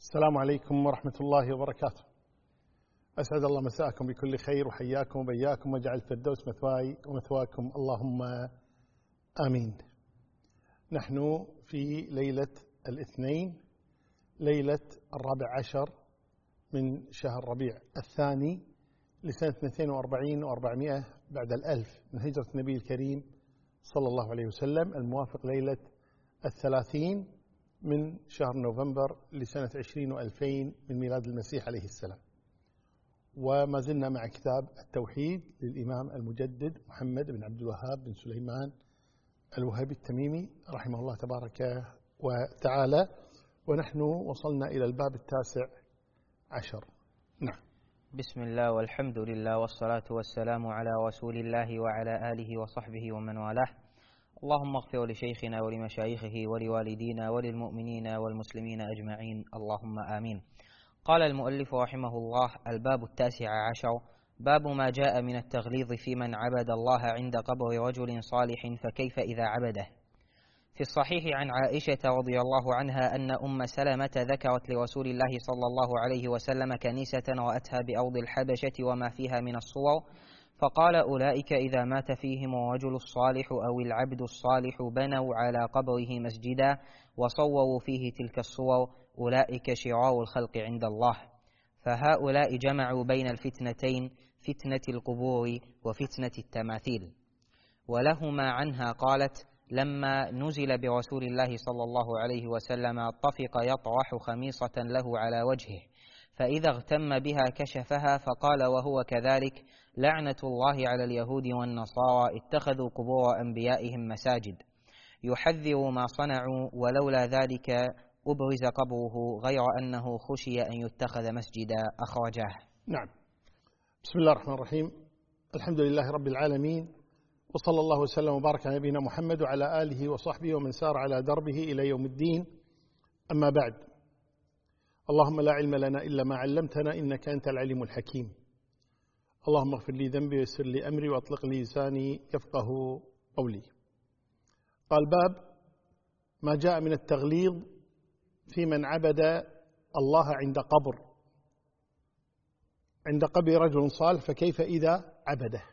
السلام عليكم ورحمة الله وبركاته. أسعد الله مساءكم بكل خير وحياكم وبياكم وجعل الفردوس مثواي ومثواكم اللهم آمين. نحن في ليلة الاثنين، ليلة 14 من شهر ربيع الثاني لسنة 42 و400 بعد الألف من هجرة النبي الكريم صلى الله عليه وسلم، الموافق ليلة 30 من شهر نوفمبر لسنة 20 و2000 من ميلاد المسيح عليه السلام. وما زلنا مع كتاب التوحيد للإمام المجدد محمد بن عبد الوهاب بن سليمان الوهابي التميمي رحمه الله تبارك وتعالى، ونحن وصلنا إلى الباب 19. نعم. بسم الله والحمد لله والصلاة والسلام على رسول الله وعلى آله وصحبه ومن والاه. اللهم اغفر لشيخنا ولمشايخه ولوالدينا وللمؤمنين والمسلمين أجمعين، اللهم آمين. قال المؤلف رحمه الله: الباب 19، باب ما جاء من التغليظ في من عبد الله عند قبر رجل صالح فكيف إذا عبده. في الصحيح عن عائشة رضي الله عنها أن أم سلمة ذكرت لرسول الله صلى الله عليه وسلم كنيسة رأتها بأرض الحبشة وما فيها من الصور، فقال: أولئك إذا مات فيهم الرجل الصالح أو العبد الصالح بنوا على قبره مسجدا وصوروا فيه تلك الصور، أولئك شرار الخلق عند الله. فهؤلاء جمعوا بين الفتنتين، فتنة القبور وفتنة التماثيل. ولهما عنها قالت: لما نزل برسول الله صلى الله عليه وسلم طفق يطرح خميصة له على وجهه، فإذا اغتم بها كشفها، فقال وهو كذلك: لعنة الله على اليهود والنصارى اتخذوا قبور أنبيائهم مساجد. يحذر ما صنعوا، ولولا ذلك أبرز قبره غير أنه خشي أن يتخذ مسجدا، أخرجاه. نعم. بسم الله الرحمن الرحيم. الحمد لله رب العالمين، وصلى الله وسلم وبارك على نبينا محمد وعلى آله وصحبه ومن سار على دربه إلى يوم الدين. أما بعد، اللهم لا علم لنا إلا ما علمتنا إنك أنت العليم الحكيم. اللهم اغفر لي ذنبي ويسر لي أمري وأطلق لي لساني يفقه قولي. قال: باب ما جاء من التغليظ في من عبد الله عند قبر رجل صالح فكيف إذا عبده.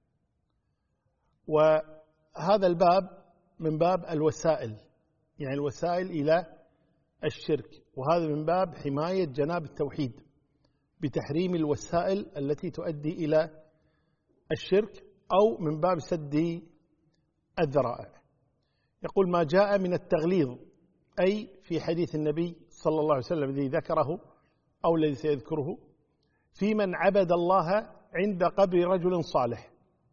وهذا الباب من باب الوسائل، يعني الوسائل إلى الشرك، وهذا من باب حماية جناب التوحيد بتحريم الوسائل التي تؤدي إلى الشرك، أو من باب سد الذرائع. يقول: ما جاء من التغليظ، أي في حديث النبي صلى الله عليه وسلم الذي ذكره أو الذي سيذكره، في من عبد الله عند قبر رجل صالح،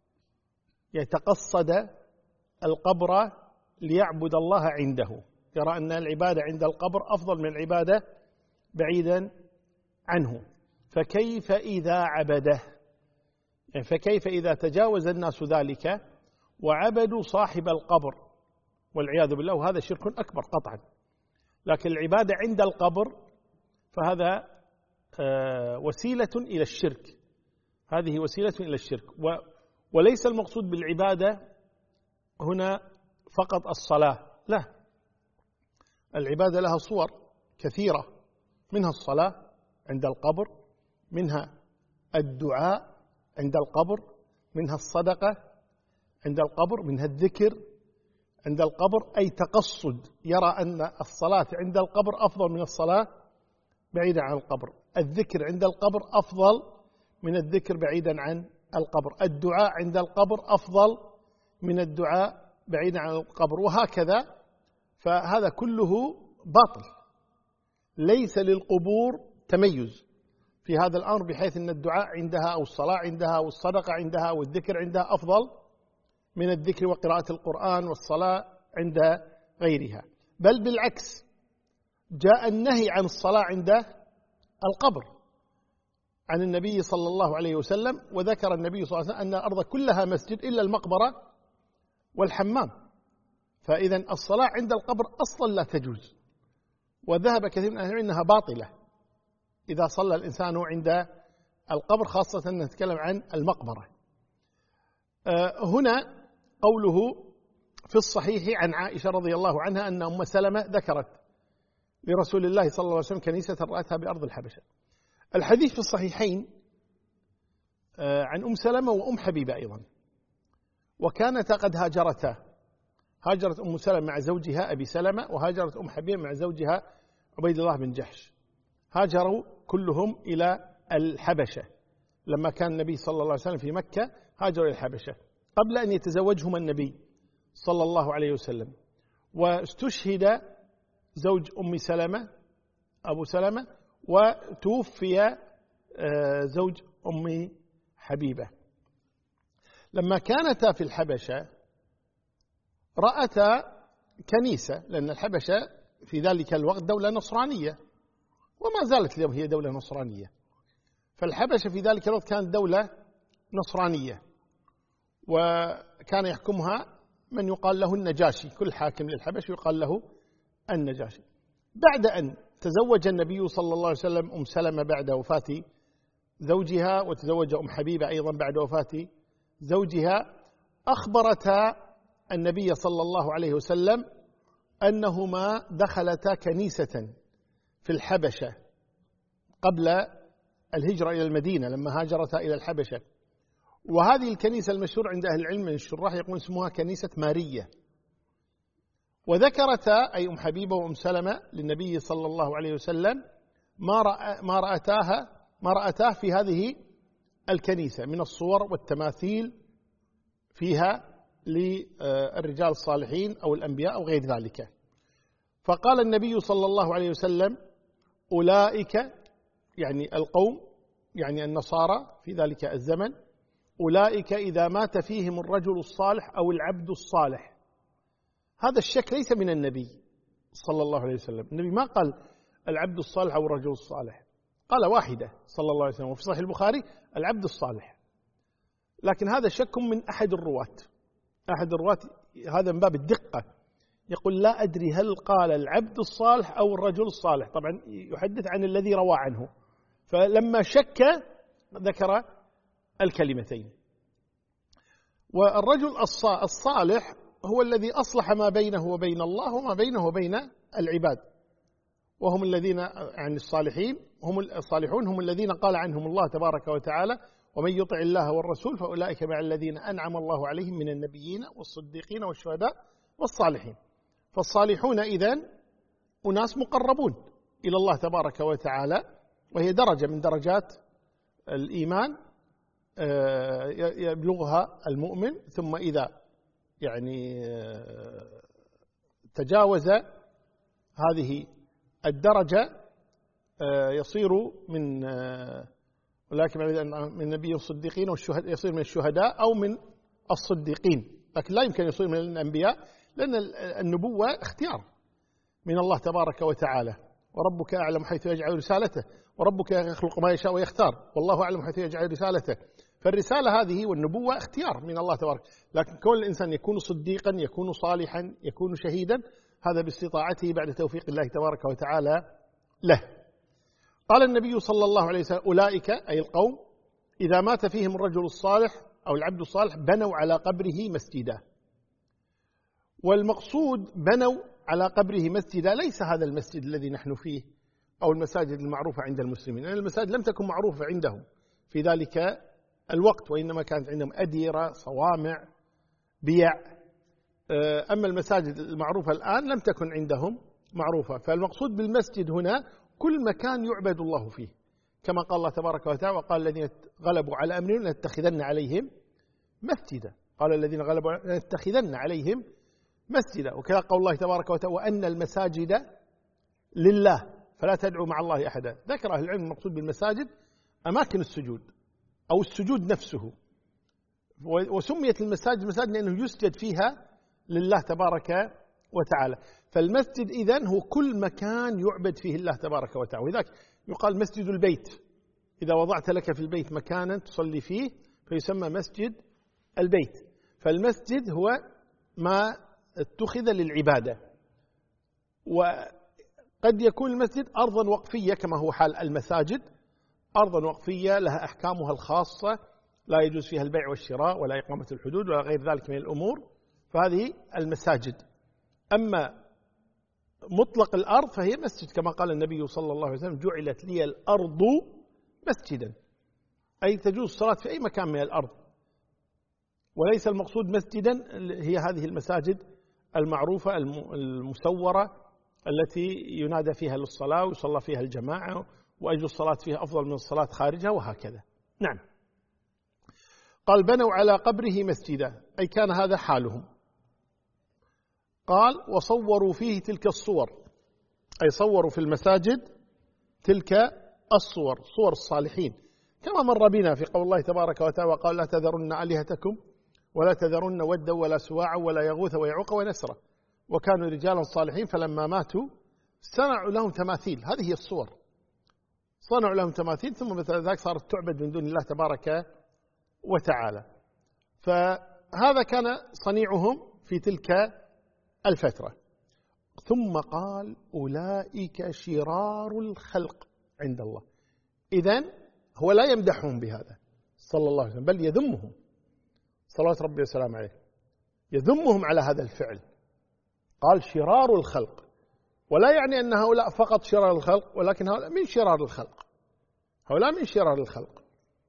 يتقصد القبر ليعبد الله عنده، يرى أن العبادة عند القبر أفضل من العبادة بعيدا عنه. فكيف إذا عبده؟ يعني فكيف إذا تجاوز الناس ذلك وعبدوا صاحب القبر والعياذ بالله، وهذا شرك أكبر قطعا. لكن العبادة عند القبر فهذا وسيلة إلى الشرك، هذه وسيلة إلى الشرك. وليس المقصود بالعبادة هنا فقط الصلاة، لا، العبادة لها صور كثيرة، منها الصلاة عند القبر، منها الدعاء عند القبر، منها الصدقة عند القبر، منها الذكر عند القبر، أي تقصد، يرى أن الصلاة عند القبر أفضل من الصلاة بعيدا عن القبر، الذكر عند القبر أفضل من الذكر بعيدا عن القبر، الدعاء عند القبر أفضل من الدعاء بعيدا عن القبر، وهكذا. فهذا كله باطل، ليس للقبور تميز في هذا الأمر، بحيث أن الدعاء عندها أو الصلاة عندها أو الصدقة عندها أو الذكر عندها أفضل من الذكر وقراءة القرآن والصلاة عند غيرها. بل بالعكس، جاء النهي عن الصلاة عند القبر عن النبي صلى الله عليه وسلم، وذكر النبي صلى الله عليه وسلم أن الأرض كلها مسجد إلا المقبرة والحمام. فإذا الصلاة عند القبر أصلا لا تجوز، وذهب كثير من أهل العلم أنها باطلة إذا صلى الإنسان عند القبر، خاصة نتكلم عن المقبرة. هنا قوله في الصحيح عن عائشة رضي الله عنها أن أم سلمة ذكرت لرسول الله صلى الله عليه وسلم كنيسة رأتها بأرض الحبشة. الحديث في الصحيحين عن أم سلمة وأم حبيبة أيضا، وكانتا قد هاجرتا، هاجرت أم سلمة مع زوجها أبي سلمة، وهاجرت أم حبيبة مع زوجها عبيد الله بن جحش، هاجروا كلهم إلى الحبشة. لما كان النبي صلى الله عليه وسلم في مكة هاجروا إلى الحبشة قبل أن يتزوجهما النبي صلى الله عليه وسلم. واستشهد زوج أم سلمة أبو سلمة، وتوفي زوج أم حبيبة. لما كانتا في الحبشة رأتا كنيسة، لأن الحبشة في ذلك الوقت دولة نصرانية، وما زالت اليوم هي دولة نصرانية. فالحبشة في ذلك الوقت كانت دولة نصرانية، وكان يحكمها من يقال له النجاشي، كل حاكم للحبشة يقال له النجاشي. بعد أن تزوج النبي صلى الله عليه وسلم أم سلمة بعد وفاة زوجها، وتزوج أم حبيبة أيضا بعد وفاة زوجها، أخبرتا النبي صلى الله عليه وسلم أنهما دخلتا كنيسة في الحبشة قبل الهجرة إلى المدينة لما هاجرتا إلى الحبشة. وهذه الكنيسة المشهور عند أهل العلم من الشراح يقول اسمها كنيسة مارية. وذكرتا أي أم حبيبة وأم سلمة للنبي صلى الله عليه وسلم ما رأتاه في هذه الكنيسة من الصور والتماثيل فيها للرجال الصالحين أو الأنبياء أو غير ذلك. فقال النبي صلى الله عليه وسلم أولئك، يعني القوم، يعني النصارى في ذلك الزمن، أولئك إذا مات فيهم الرجل الصالح أو العبد الصالح. هذا الشك ليس من النبي صلى الله عليه وسلم. النبي ما قال العبد الصالح أو الرجل الصالح، قال واحدة صلى الله عليه وسلم، وفي صحيح البخاري العبد الصالح. لكن هذا شك من أحد الرواة، هذا من باب الدقة، يقول لا أدري هل قال العبد الصالح أو الرجل الصالح، طبعا يحدث عن الذي روى عنه، فلما شك ذكر الكلمتين. والرجل الصالح هو الذي أصلح ما بينه وبين الله وما بينه وبين العباد، وهم الذين يعني الصالحون هم الذين قال عنهم الله تبارك وتعالى ومن يطع الله والرسول فأولئك مع الذين أنعم الله عليهم من النبيين والصديقين والشهداء والصالحين. فالصالحون إذن أناس مقربون إلى الله تبارك وتعالى، وهي درجة من درجات الإيمان يبلغها المؤمن، ثم إذا يعني تجاوز هذه الدرجة يصير من ولكن من النبي الصديقين والشهداء، يصير من الشهداء أو من الصديقين، لكن لا يمكن يصير من الأنبياء، لأن النبوة اختيار من الله تبارك وتعالى. وربك أعلم حيث يجعل رسالته، وربك يخلق ما يشاء ويختار، والله أعلم حيث يجعل رسالته. فالرسالة هذه والنبوة اختيار من الله تبارك، لكن كون الإنسان يكون صديقا، يكون صالحا، يكون شهيدا، هذا باستطاعته بعد توفيق الله تبارك وتعالى له. قال النبي صلى الله عليه وسلم أولئك أي القوم إذا مات فيهم الرجل الصالح أو العبد الصالح بنوا على قبره مسجدا. والمقصود بنوا على قبره مسجدا ليس هذا المسجد الذي نحن فيه أو المساجد المعروفة عند المسلمين، لأن المساجد لم تكن معروفة عندهم في ذلك الوقت، وإنما كانت عندهم أديرة، صوامع، بيع. أما المساجد المعروفة الآن لم تكن عندهم معروفة. فالمقصود بالمسجد هنا كل مكان يعبد الله فيه، كما قال الله تبارك وتعالى وقال الذين غلبوا على أمرهم لنتخذن عليهم مسجدا، قال الذين غلبوا لنتخذن عليهم مسجدا. وكذا قول الله تبارك وتعالى وأن المساجد لله فلا تدعوا مع الله أحدا. ذكر أهل العلم المقصود بالمساجد أماكن السجود أو السجود نفسه، وسميت المساجد مساجد لأنه يسجد فيها لله تبارك وتعالى. فالمسجد إذن هو كل مكان يعبد فيه الله تبارك وتعالى، ولذلك يقال مسجد البيت، إذا وضعت لك في البيت مكانا تصلي فيه فيسمى مسجد البيت. فالمسجد هو ما اتخذ للعبادة، وقد يكون المسجد أرضا وقفية كما هو حال المساجد، أرضا وقفية لها أحكامها الخاصة، لا يجوز فيها البيع والشراء ولا إقامة الحدود ولا غير ذلك من الأمور، فهذه المساجد. أما مطلق الأرض فهي مسجد، كما قال النبي صلى الله عليه وسلم: جعلت لي الأرض مسجدا، أي تجوز الصلاة في أي مكان من الأرض، وليس المقصود مسجدا هي هذه المساجد المعروفة المسورة التي ينادى فيها للصلاة ويصلى فيها الجماعة وأجل الصلاة فيها أفضل من الصلاة خارجها وهكذا. نعم. قال: بنوا على قبره مسجدا، أي كان هذا حالهم. قال: وصوروا فيه تلك الصور، أي صوروا في المساجد تلك الصور، صور الصالحين، كما مر بنا في قول الله تبارك وتعالى: وقال: لا تذرن آلهتكم ولا تذرن ودا ولا سواعا ولا يغوث ويعوق ونسرا وكانوا رجالا صالحين فلما ماتوا صنعوا لهم تماثيل. هذه هي الصور، صنعوا لهم تماثيل ثم مثل ذلك صارت تعبد من دون الله تبارك وتعالى. فهذا كان صنيعهم في تلك الفترة. ثم قال: أولئك شرار الخلق عند الله. إذن هو لا يمدحهم بهذا صلى الله عليه وسلم، بل يذمهم صلوات ربي وسلامه عليه، يذمهم على هذا الفعل. قال: شرار الخلق، ولا يعني أن هؤلاء فقط شرار الخلق، ولكن هؤلاء من شرار الخلق، هؤلاء من شرار الخلق.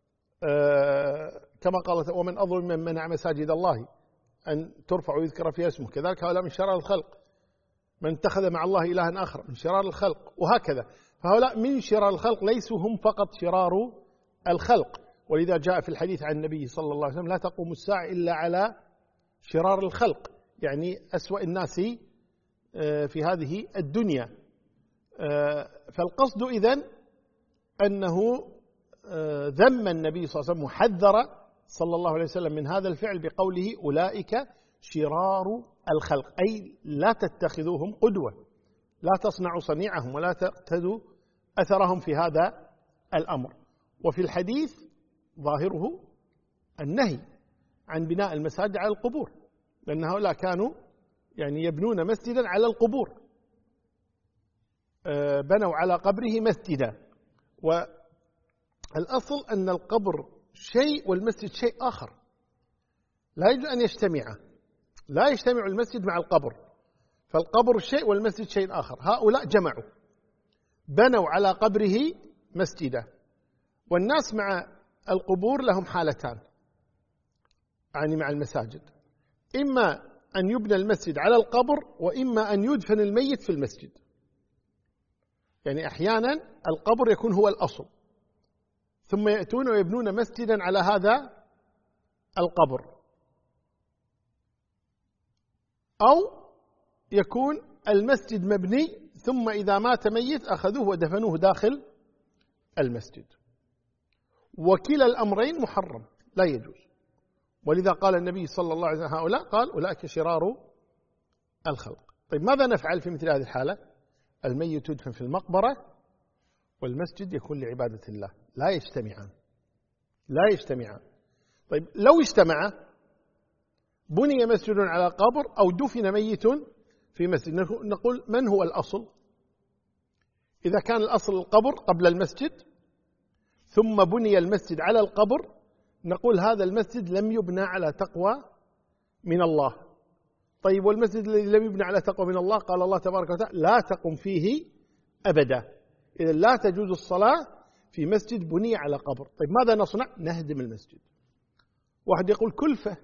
كما قالت: ومن أظلم من منع مساجد الله أن ترفع ويذكر فيها اسمه، كذلك هؤلاء من شرار الخلق. من اتخذ مع الله إلها آخر من شرار الخلق، وهكذا. فهؤلاء من شرار الخلق، ليسوا هم فقط شرار الخلق. ولذا جاء في الحديث عن النبي صلى الله عليه وسلم: لا تقوم الساعة إلا على شرار الخلق، يعني أسوأ الناس في هذه الدنيا. فالقصد إذن أنه ذم النبي صلى الله عليه وسلم وحذر صلى الله عليه وسلم من هذا الفعل بقوله: أولئك شرار الخلق، أي لا تتخذوهم قدوة، لا تصنعوا صنيعهم ولا تقتدوا أثرهم في هذا الأمر. وفي الحديث ظاهره النهي عن بناء المساجد على القبور، لأن هؤلاء كانوا يعني يبنون مسجدا على القبور، بنوا على قبره مسجدا. والأصل أن القبر شيء والمسجد شيء آخر، لا يجوز أن يجتمعا، لا يجتمع المسجد مع القبر، فالقبر شيء والمسجد شيء آخر. هؤلاء جمعوا، بنوا على قبره مسجدا. والناس مع القبور لهم حالتان، يعني مع المساجد: إما أن يبنى المسجد على القبر، وإما أن يدفن الميت في المسجد. يعني أحيانا القبر يكون هو الأصل، ثم يأتون ويبنون مسجدا على هذا القبر، أو يكون المسجد مبني ثم إذا مات ميت أخذوه ودفنوه داخل المسجد. وكلا الأمرين محرم، لا يجوز. ولذا قال النبي صلى الله عليه وسلم: هؤلاء قال: أولئك شرار الخلق. طيب ماذا نفعل في مثل هذه الحالة؟ الميت يدفن في المقبرة والمسجد يكون لعبادة الله، لا يجتمعان، لا يجتمعان. طيب لو اجتمعا، بني مسجد على قبر أو دفن ميت في مسجد، نقول: من هو الأصل؟ إذا كان الأصل القبر قبل المسجد ثم بني المسجد على القبر، نقول هذا المسجد لم يبنى على تقوى من الله. طيب والمسجد الذي لم يبنى على تقوى من الله، قال الله تبارك وتعالى: لا تقم فيه أبدا. إذا لا تجوز الصلاة في مسجد بني على قبر. طيب ماذا نصنع؟ نهدم المسجد. واحد يقول: كلفة،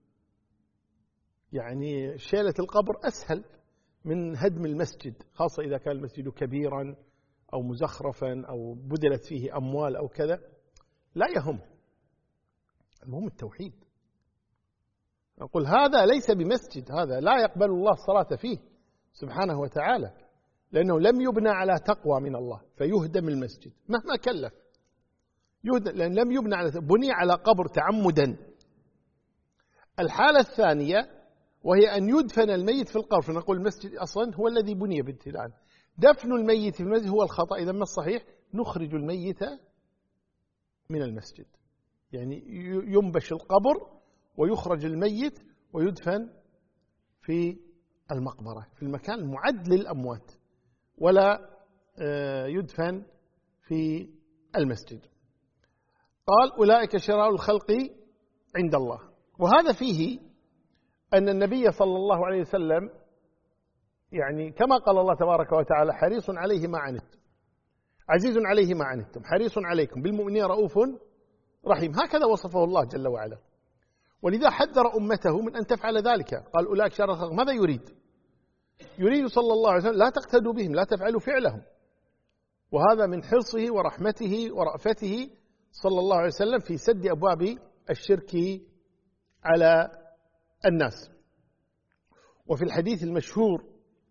يعني شيلة القبر أسهل من هدم المسجد، خاصة إذا كان المسجد كبيرا أو مزخرفا أو بذلت فيه أموال أو كذا. لا يهم، المهم التوحيد. نقول هذا ليس بمسجد، هذا لا يقبل الله الصلاة فيه سبحانه وتعالى، لأنه لم يبنى على تقوى من الله، فيهدم المسجد مهما كلف، يهدم، لأن لم يبنى على بني على قبر تعمدا. الحالة الثانية وهي أن يدفن الميت في القبر، فنقول المسجد أصلا هو الذي بني بابتداء. دفن الميت في المسجد هو الخطأ. إذا ما الصحيح؟ نخرج الميت من المسجد، يعني ينبش القبر ويخرج الميت ويدفن في المقبرة في المكان المعد للأموات، ولا يدفن في المسجد. قال: أولئك شرار الخلق عند الله. وهذا فيه أن النبي صلى الله عليه وسلم يعني كما قال الله تبارك وتعالى حريص عليه ما عنتم عزيز عليه ما عنتم حريص عليكم بالمؤمنين رؤوف رحيم، هكذا وصفه الله جل وعلا. ولذا حذر أمته من أن تفعل ذلك، قال أولئك شر الخلق. ماذا يريد صلى الله عليه وسلم لا تقتدوا بهم، لا تفعلوا فعلهم، وهذا من حرصه ورحمته ورأفته صلى الله عليه وسلم في سد أبواب الشرك على الناس. وفي الحديث المشهور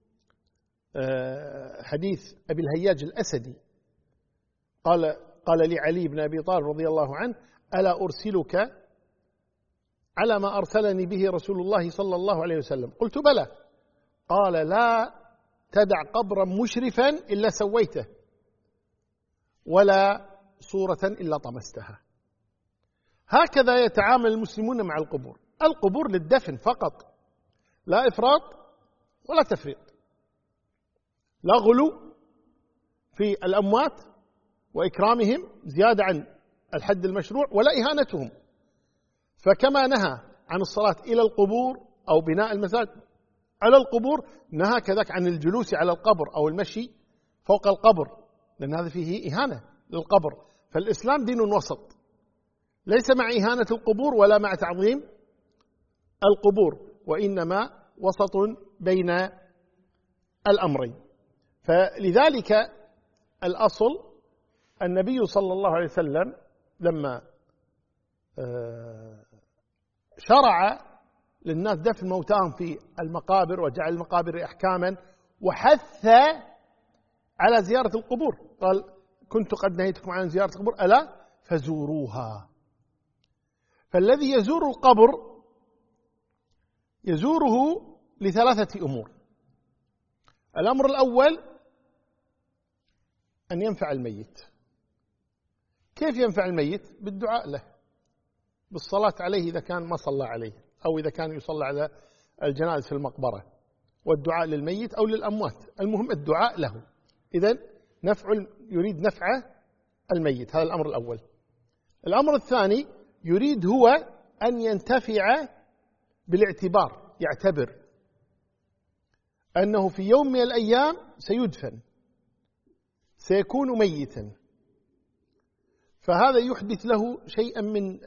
حديث أبي الهياج الأسدي قال لعلي بن أبي طالب رضي الله عنه: ألا أرسلك على ما أرسلني به رسول الله صلى الله عليه وسلم؟ قلت: بلى. قال: لا تدع قبرا مشرفا إلا سويته، ولا صورة إلا طمستها. هكذا يتعامل المسلمون مع القبور. القبور للدفن فقط، لا إفراط ولا تفريط، لا غلو في الأموات وإكرامهم زيادة عن الحد المشروع، ولا إهانتهم. فكما نهى عن الصلاة إلى القبور أو بناء المساجد على القبور، نهى كذلك عن الجلوس على القبر أو المشي فوق القبر، لأن هذا فيه إهانة للقبر. فالإسلام دين وسط، ليس مع إهانة القبور ولا مع تعظيم القبور، وإنما وسط بين الأمرين. فلذلك الأصل النبي صلى الله عليه وسلم لما شرع للناس دفن موتاهم في المقابر وجعل المقابر أحكاما وحث على زيارة القبور، قال: كنت قد نهيتكم عن زيارة القبور ألا فزوروها. فالذي يزور القبر يزوره لثلاثة أمور. الأمر الأول أن ينفع الميت. كيف ينفع الميت؟ بالدعاء له، بالصلاة عليه إذا كان ما صلى عليه، أو إذا كان يصلى على الجنائز في المقبرة، والدعاء للميت أو للأموات، المهم الدعاء له. إذن يريد نفع الميت، هذا الأمر الأول. الأمر الثاني يريد هو أن ينتفع بالاعتبار، يعتبر أنه في يوم من الأيام سيدفن، سيكون ميتا، فهذا يحدث له شيئا من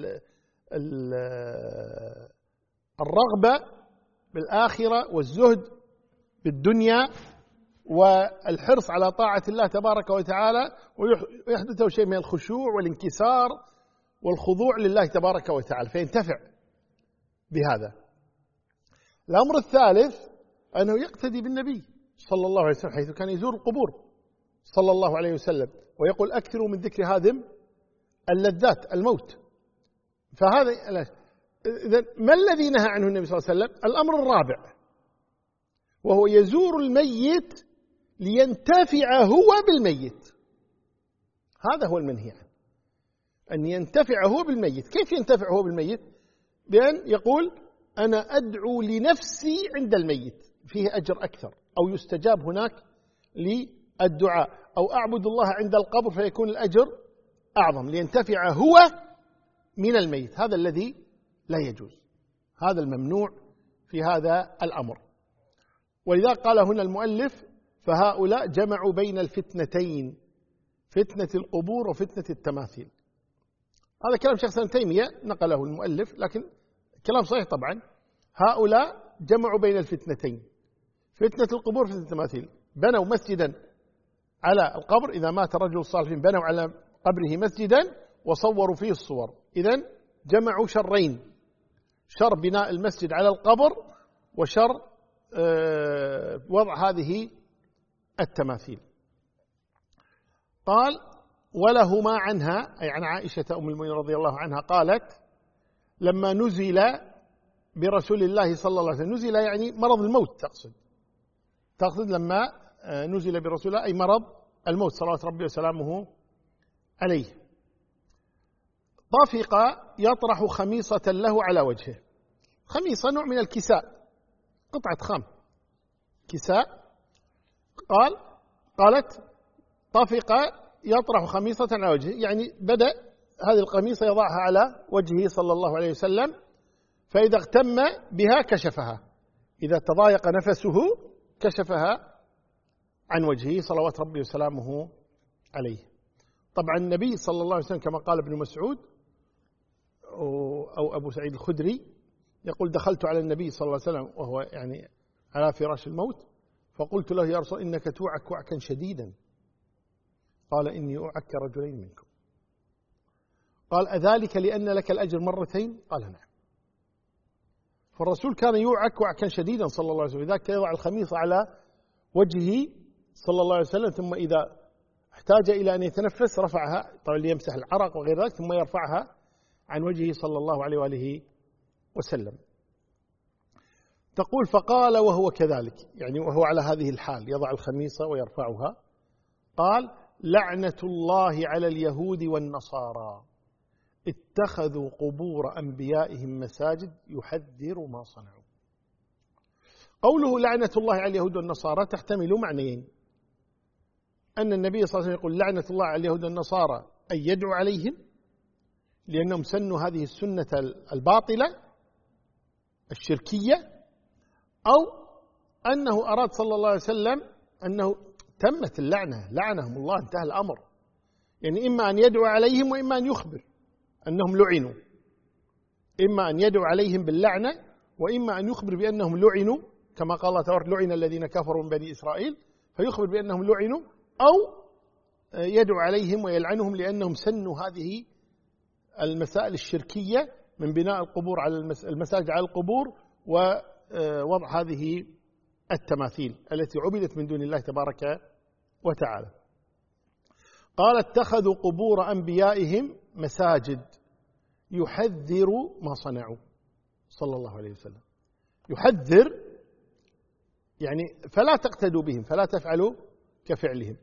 الرغبة بالآخرة والزهد بالدنيا والحرص على طاعة الله تبارك وتعالى، ويحدث له شيء من الخشوع والانكسار والخضوع لله تبارك وتعالى، فينتفع بهذا. الأمر الثالث أنه يقتدي بالنبي صلى الله عليه وسلم، حيث كان يزور القبور صلى الله عليه وسلم ويقول: أكثروا من ذكر هادم اللذات، الموت. فهذا إذن ما الذي نهى عنه النبي صلى الله عليه وسلم؟ الأمر الرابع، وهو يزور الميت لينتفع هو بالميت. هذا هو المنهي عنه، أن ينتفع هو بالميت. كيف ينتفع هو بالميت؟ بأن يقول: أنا أدعو لنفسي عند الميت، فيه أجر أكثر، أو يستجاب هناك للدعاء، أو أعبد الله عند القبر فيكون الأجر أعظم، لينتفع هو من الميت. هذا الذي لا يجوز، هذا الممنوع في هذا الأمر. ولذا قال هنا المؤلف: فهؤلاء جمعوا بين الفتنتين، فتنة القبور وفتنة التماثيل. هذا كلام شيخ الإسلام تيمية نقله المؤلف، لكن كلام صحيح طبعا. هؤلاء جمعوا بين الفتنتين، فتنة القبور وفتنة التماثيل. بنوا مسجدا على القبر، إذا مات الرجل الصالح بنوا على قبره مسجدا وصوروا فيه الصور. إذن جمعوا شرين: شر بناء المسجد على القبر، وشر وضع هذه التماثيل. قال: ولهما عنها، أي عن عائشة أم المؤمنين رضي الله عنها، قالت: لما نزل برسول الله صلى الله عليه وسلم، نزل يعني مرض الموت، تقصد لما نزل برسول الله أي مرض الموت صلوات ربي وسلامه عليه، طفق يطرح خميصة له على وجهه. خميصة نوع من الكساء، قطعة خام، كساء. قالت: طفق يطرح خميصة على وجهه، يعني بدأ هذه القميصة يضعها على وجهه صلى الله عليه وسلم، فإذا اغتم بها كشفها، إذا تضايق نفسه كشفها عن وجهه صلوات ربي وسلامه عليه. طبعا النبي صلى الله عليه وسلم كما قال ابن مسعود أو أبو سعيد الخدري يقول: دخلت على النبي صلى الله عليه وسلم وهو يعني على فراش الموت، فقلت له: يا رسول إنك توعك وعكا شديدا. قال: إني أوعك رجلين منكم. قال: أذلك لأن لك الأجر مرتين؟ قال: نعم. فالرسول كان يوعك وعكا شديدا صلى الله عليه وسلم، لذلك يضع الخميصة على وجهه صلى الله عليه وسلم، ثم إذا احتاج إلى أن يتنفس رفعها طبعا ليمسح العرق وغير ذلك، ثم يرفعها عن وجهه صلى الله عليه وآله وسلم. تقول: فقال وهو كذلك، يعني وهو على هذه الحال يضع الخميصة ويرفعها، قال: لعنة الله على اليهود والنصارى اتخذوا قبور أنبيائهم مساجد يحذر ما صنعوا. قوله لعنة الله على اليهود والنصارى تحتمل معنيين: أن النبي صلى الله عليه وسلم يقول لعنة الله على اليهود والنصارى أن يدعو عليهم لأنهم سنوا هذه السنة الباطلة الشركية، أو أنه أراد صلى الله عليه وسلم أنه تمت اللعنة، لعنهم الله، انتهى الأمر. يعني إما أن يدعو عليهم وإما أن يخبر أنهم لعنوا، إما أن يدعو عليهم باللعنة وإما أن يخبر بأنهم لعنوا، كما قال الله تعالى: لعن الذين كفروا من بني إسرائيل، فيخبر بأنهم لعنوا، أو يدعو عليهم ويلعنهم لأنهم سنوا هذه المسائل الشركية من بناء القبور على المساجد على القبور ووضع هذه التماثيل التي عبدت من دون الله تبارك وتعالى. قال: اتخذوا قبور أنبيائهم مساجد يحذر ما صنعوا صلى الله عليه وسلم. يحذر يعني فلا تقتدوا بهم، فلا تفعلوا كفعلهم.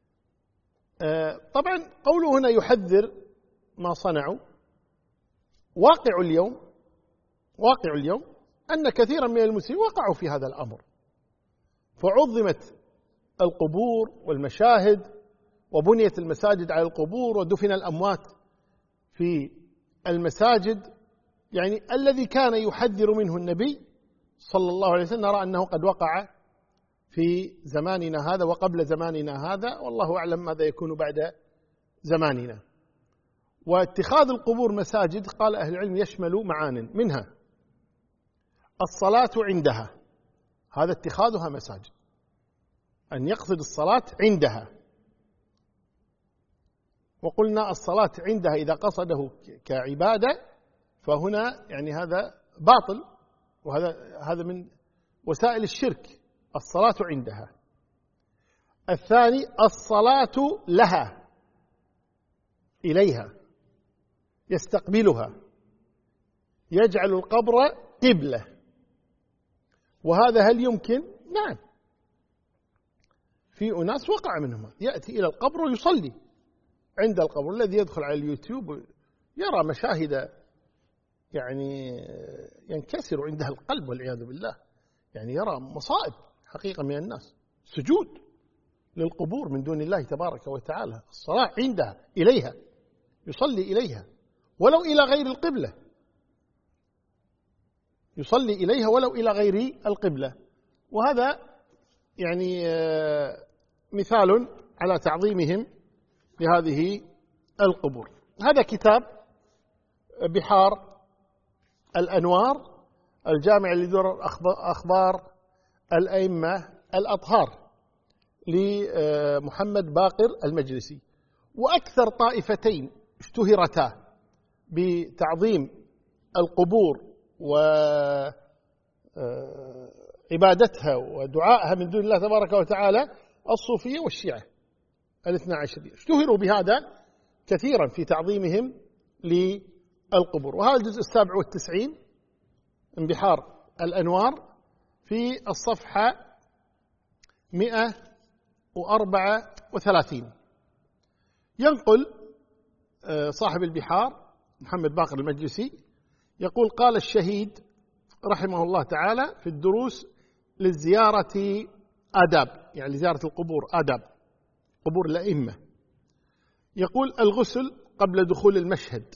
طبعا قوله هنا يحذر ما صنعوا، واقع اليوم أن كثيرا من المسلمين وقعوا في هذا الأمر، فعظمت القبور والمشاهد وبنيت المساجد على القبور ودفن الأموات في المساجد. يعني الذي كان يحذر منه النبي صلى الله عليه وسلم نرى أنه قد وقع في زماننا هذا وقبل زماننا هذا، والله أعلم ماذا يكون بعد زماننا. واتخاذ القبور مساجد قال أهل العلم يشمل معان، منها الصلاة عندها، هذا اتخاذها مساجد، أن يقصد الصلاة عندها. وقلنا الصلاة عندها إذا قصده كعبادة فهنا يعني هذا باطل، وهذا من وسائل الشرك، الصلاة عندها. الثاني الصلاة لها، إليها، يستقبلها، يجعل القبر قبلة. وهذا هل يمكن؟ نعم، في أناس وقع منهم يأتي إلى القبر ويصلي عند القبر. الذي يدخل على اليوتيوب يرى مشاهد يعني ينكسر عندها القلب والعياذ بالله، يعني يرى مصائب حقيقة من الناس، سجود للقبور من دون الله تبارك وتعالى. الصلاة عندها، إليها، يصلي إليها ولو إلى غير القبلة، يصلي إليها ولو إلى غير القبلة. وهذا يعني مثال على تعظيمهم لهذه القبور. هذا كتاب بحار الأنوار الجامع لدرر أخبار الأئمة الأطهار لمحمد باقر المجلسي. وأكثر طائفتين اشتهرتا بتعظيم القبور وعبادتها ودعائها من دون الله تبارك وتعالى الصوفية والشيعة الاثنى عشرية، اشتهروا بهذا كثيرا في تعظيمهم للقبور. وهذا الجزء 97 من بحار الأنوار في الصفحة 134 ينقل صاحب البحار محمد باقر المجلسي يقول: قال الشهيد رحمه الله تعالى في الدروس للزيارة آداب، يعني لزيارة القبور آداب، قبور الأئمة، يقول: الغسل قبل دخول المشهد.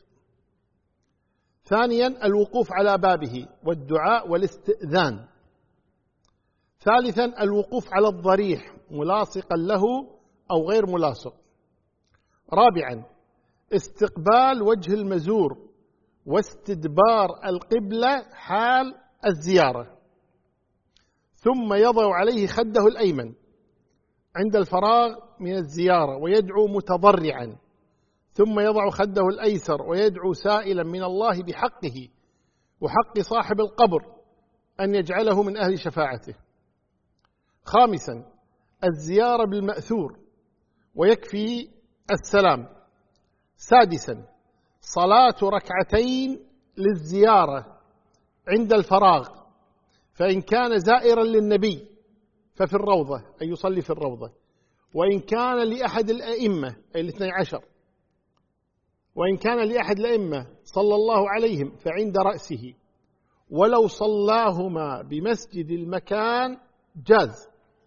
ثانيا الوقوف على بابه والدعاء والاستئذان. ثالثا الوقوف على الضريح ملاصقا له أو غير ملاصق. رابعا استقبال وجه المزور واستدبار القبلة حال الزيارة، ثم يضع عليه خده الأيمن عند الفراغ من الزيارة ويدعو متضرعا، ثم يضع خده الأيسر ويدعو سائلا من الله بحقه وحق صاحب القبر أن يجعله من أهل شفاعته. خامسا الزيارة بالمأثور ويكفي السلام. سادسا صلاة ركعتين للزيارة عند الفراغ، فإن كان زائرا للنبي ففي الروضة أي يصلي في الروضة، وإن كان لأحد الأئمة أي 12، وإن كان لأحد الأئمة صلى الله عليهم فعند رأسه، ولو صلاهما بمسجد المكان جاز.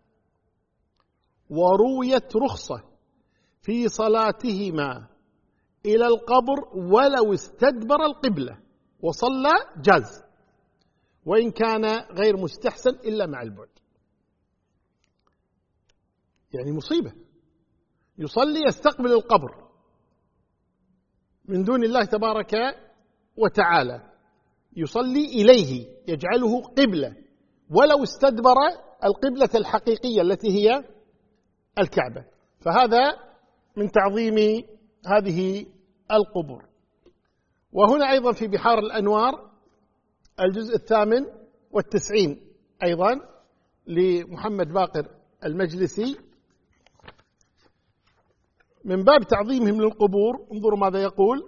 ورويت رخصة في صلاتهما إلى القبر ولو استدبر القبلة وصلى جاز، وإن كان غير مستحسن إلا مع البعد. يعني مصيبة، يصلي يستقبل القبر من دون الله تبارك وتعالى، يصلي إليه يجعله قبلة ولو استدبر القبلة الحقيقية التي هي الكعبة، فهذا من تعظيم هذه القبور. وهنا أيضا في بحار الأنوار الجزء 98 أيضا لمحمد باقر المجلسي من باب تعظيمهم للقبور، انظروا ماذا يقول،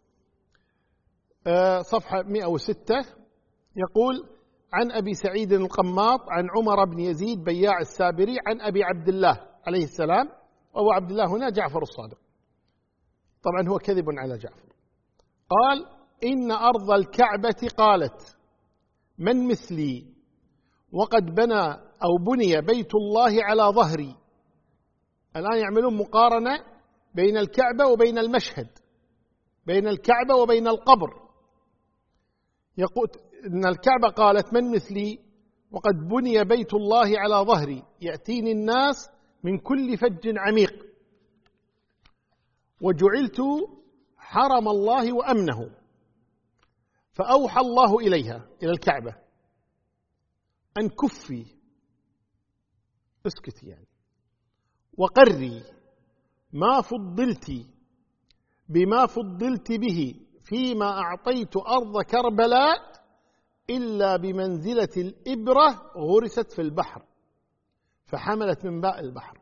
صفحة 106، يقول: عن أبي سعيد القماط عن عمر بن يزيد بياع السابري عن أبي عبد الله عليه السلام، وأبو عبد الله هنا جعفر الصادق، طبعا هو كذب على جعفر، قال: إن أرض الكعبة قالت من مثلي وقد بنى أو بني بيت الله على ظهري. الآن يعملون مقارنة بين الكعبة وبين المشهد، بين الكعبة وبين القبر. يقول إن الكعبة قالت من مثلي وقد بني بيت الله على ظهري يأتيني الناس من كل فج عميق، وجعلت حرم الله وأمنه، فأوحى الله إليها إلى الكعبة أن كفي، اسكتي يعني، وقري ما فضلت بما فضلت به فيما أعطيت أرض كربلاء إلا بمنزلة الإبرة غرست في البحر فحملت من ماء البحر،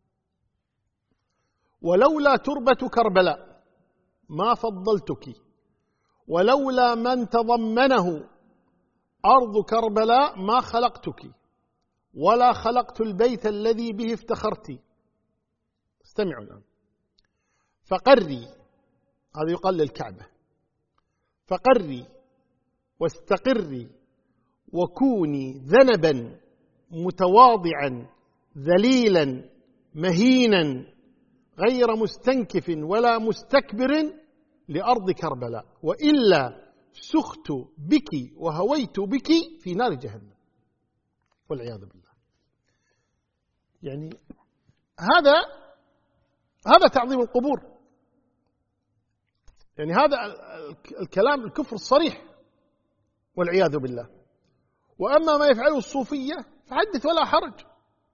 ولولا تربة كربلاء ما فضلتك، ولولا من تضمنه أرض كربلاء ما خلقتك، ولا خلقت البيت الذي به افتخرت. استمعوا الآن. فقري، هذا يقال للكعبة، فقري واستقري وكوني ذنبا متواضعا ذليلا مهينا غير مستنكف ولا مستكبر لأرض كربلاء، وإلا سخت بك وهويت بك في نار جهنم والعياذ بالله. يعني هذا تعظيم القبور، يعني هذا الكلام الكفر الصريح والعياذ بالله. وأما ما يفعله الصوفية فحدث ولا حرج،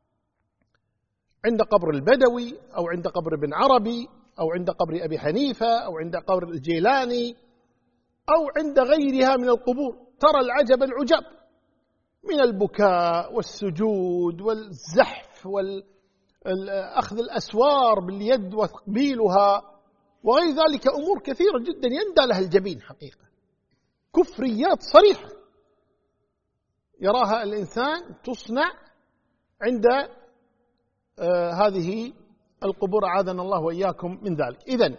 عند قبر البدوي أو عند قبر ابن عربي أو عند قبر أبي حنيفة أو عند قبر الجيلاني أو عند غيرها من القبور، ترى العجب العجاب من البكاء والسجود والزحف والأخذ الأسوار باليد وتقبيلها وغير ذلك، أمور كثيرة جدا يندى لها الجبين حقيقة، كفريات صريحة يراها الإنسان تصنع عند هذه القبور، أعاذنا الله وإياكم من ذلك. إذن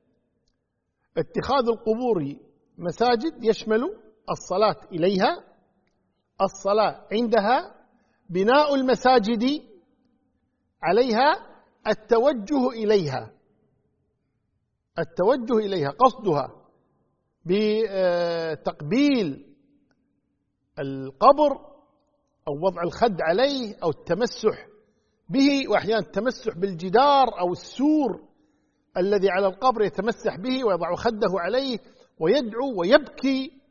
اتخاذ القبور مساجد يشمل الصلاة إليها، الصلاة عندها، بناء المساجد عليها، التوجه إليها، التوجه إليها قصدها بتقبيل القبر أو وضع الخد عليه أو التمسح به، وأحيانا التمسح بالجدار أو السور الذي على القبر يتمسح به ويضع خده عليه ويدعو ويبكي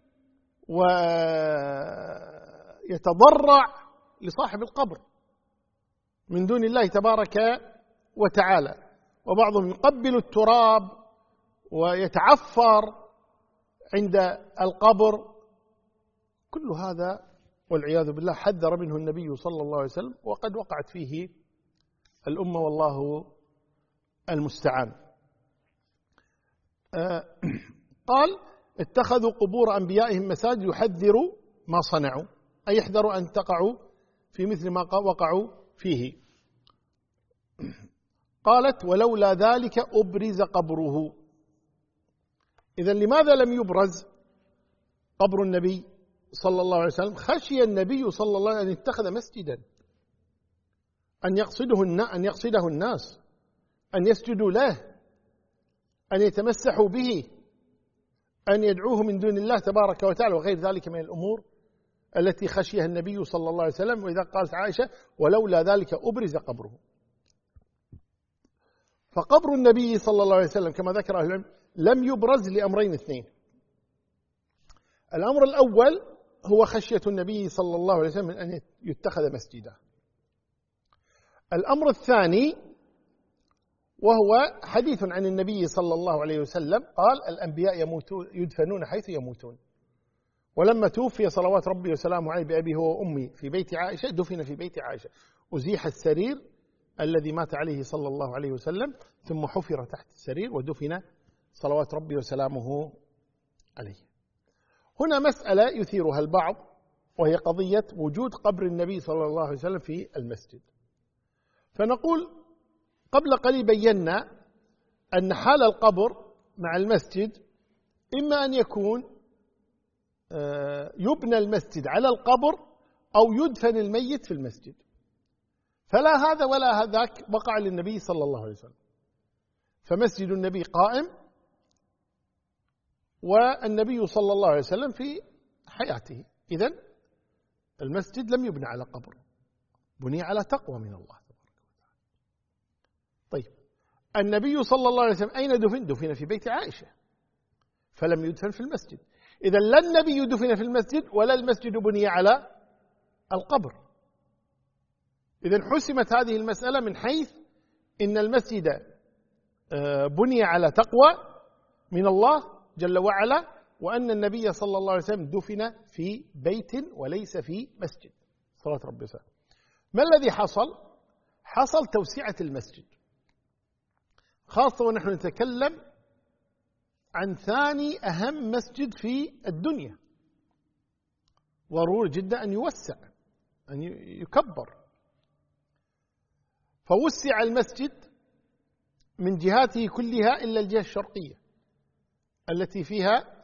ويتضرع لصاحب القبر من دون الله تبارك وتعالى. وبعضهم يقبل التراب ويتعفر عند القبر. كل هذا والعياذ بالله حذر منه النبي صلى الله عليه وسلم، وقد وقعت فيه الأمة والله المستعان. قال اتخذوا قبور أنبيائهم مساجد يحذروا ما صنعوا، أي يحذروا أن تقعوا في مثل ما وقعوا فيه. قالت ولولا ذلك أبرز قبره. إذن لماذا لم يبرز قبر النبي صلى الله عليه وسلم؟ خشي النبي صلى الله عليه وسلم أن يتخذ مسجدا، أن يقصده الناس، أن يسجدوا له، أن يتمسحوا به، أن يدعوه من دون الله تبارك وتعالى، وغير ذلك من الأمور التي خشيها النبي صلى الله عليه وسلم. وإذا قالت عائشة ولولا ذلك أبرز قبره. فقبر النبي صلى الله عليه وسلم كما ذكر أهل العلم لم يبرز لأمرين اثنين. الأمر الأول هو خشية النبي صلى الله عليه وسلم من أن يتخذ مسجدا. الأمر الثاني وهو حديث عن النبي صلى الله عليه وسلم قال الأنبياء يدفنون حيث يموتون، ولما توفي صلوات ربي وسلامه عليه بأبي هو وأمي في بيت عائشة دفن في بيت عائشة، أزيح السرير الذي مات عليه صلى الله عليه وسلم ثم حفر تحت السرير ودفن صلوات ربي وسلامه عليه. هنا مسألة يثيرها البعض، وهي قضية وجود قبر النبي صلى الله عليه وسلم في المسجد. فنقول قبل قليل بينا أن حال القبر مع المسجد إما أن يكون يبنى المسجد على القبر أو يدفن الميت في المسجد، فلا هذا ولا هذاك وقع للنبي صلى الله عليه وسلم. فمسجد النبي قائم، والنبي صلى الله عليه وسلم في حياته. إذن المسجد لم يبنى على قبر، بني على تقوى من الله تبارك وتعالى. طيب النبي صلى الله عليه وسلم أين دفن؟ دفن في بيت عائشة، فلم يدفن في المسجد. إذن لا النبي دفن في المسجد ولا المسجد بني على القبر. إذن حسمت هذه المسألة من حيث إن المسجد بني على تقوى من الله جل وعلا، وأن النبي صلى الله عليه وسلم دفن في بيت وليس في مسجد صلوات ربي وسلامه. ما الذي حصل؟ حصل توسعة المسجد، خاصة ونحن نتكلم عن ثاني أهم مسجد في الدنيا. ضروري جدا أن يوسع، أن يكبر. فوسع المسجد من جهاته كلها إلا الجهة الشرقية التي فيها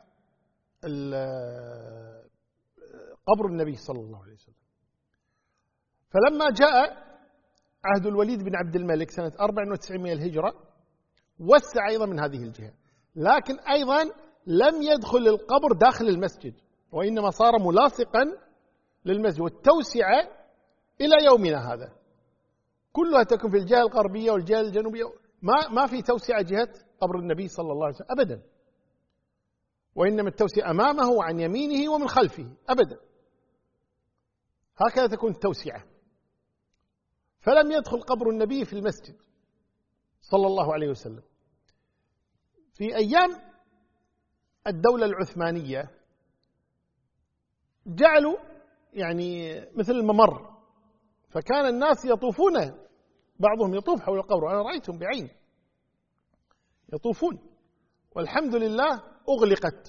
قبر النبي صلى الله عليه وسلم. فلما جاء عهد الوليد بن عبد الملك سنة 94 من الهجرة وسع أيضا من هذه الجهة، لكن أيضا لم يدخل القبر داخل المسجد، وإنما صار ملاصقا للمسجد. والتوسعة إلى يومنا هذا كلها تكون في الجهة الغربية والجهة الجنوبية، ما في توسعة جهة قبر النبي صلى الله عليه وسلم أبدا، وإنما التوسعة أمامه وعن يمينه ومن خلفه أبدا، هكذا تكون التوسعة. فلم يدخل قبر النبي في المسجد صلى الله عليه وسلم. في أيام الدولة العثمانية جعلوا يعني مثل الممر، فكان الناس يطوفون، بعضهم يطوف حول القبر، وأنا رأيتهم بعيني يطوفون، والحمد لله أغلقت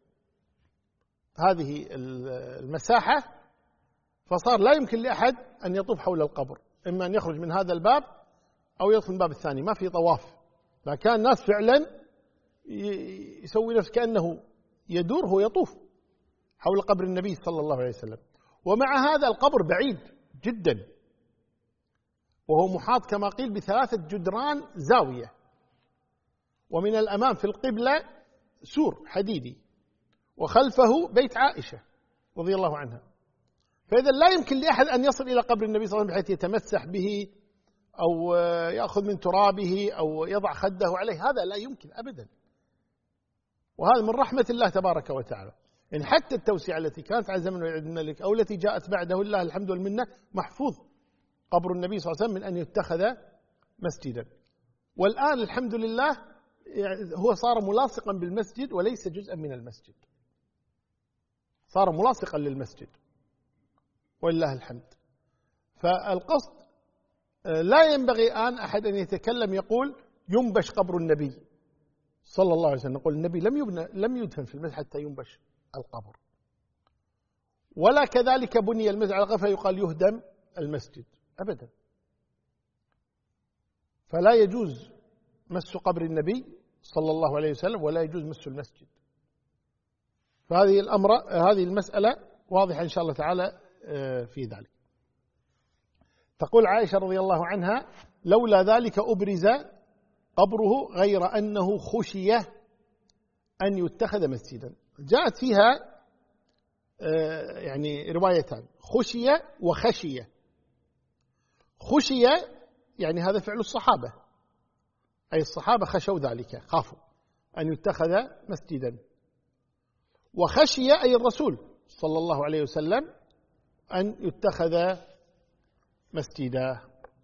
هذه المساحة، فصار لا يمكن لأحد أن يطوف حول القبر، إما أن يخرج من هذا الباب أو يدخل الباب الثاني، ما في طواف. فكان الناس فعلا يسوي نفسه كأنه يدور، هو يطوف حول قبر النبي صلى الله عليه وسلم. ومع هذا القبر بعيد جدا، وهو محاط كما قيل ب3 جدران زاوية، ومن الأمام في القبلة سور حديدي، وخلفه بيت عائشة رضي الله عنها. فإذا لا يمكن لأحد أن يصل إلى قبر النبي صلى الله عليه وسلم بحيث يتمسح به أو يأخذ من ترابه أو يضع خده عليه، هذا لا يمكن أبدا. وهذا من رحمة الله تبارك وتعالى. يعني حتى التوسعة التي كانت على زمن الملك أو التي جاءت بعده لله الحمد والمنة محفوظ قبر النبي صلى الله عليه وسلم من أن يتخذ مسجدا. والآن الحمد لله هو صار ملاصقا بالمسجد وليس جزءا من المسجد، صار ملاصقا للمسجد ولله الحمد. فالقصد لا ينبغي الآن أحد أن يتكلم يقول ينبش قبر النبي صلى الله عليه وسلم. نقول النبي لم يدفن في المسجد حتى ينبش القبر، ولا كذلك بني المسجد على غفلة يقال يهدم المسجد أبدا. فلا يجوز مس قبر النبي صلى الله عليه وسلم ولا يجوز مس المسجد. فهذه هذه المسألة واضحة إن شاء الله تعالى في ذلك. تقول عائشة رضي الله عنها: لولا ذلك أبرز قبره غير أنه خشية أن يتخذ مسجدا. جاءت فيها يعني روايتان، خشية وخشية. خشية يعني هذا فعل الصحابة، أي الصحابة خشوا ذلك، خافوا أن يتخذ مسجدا. وخشية أي الرسول صلى الله عليه وسلم أن يتخذ مسجدا.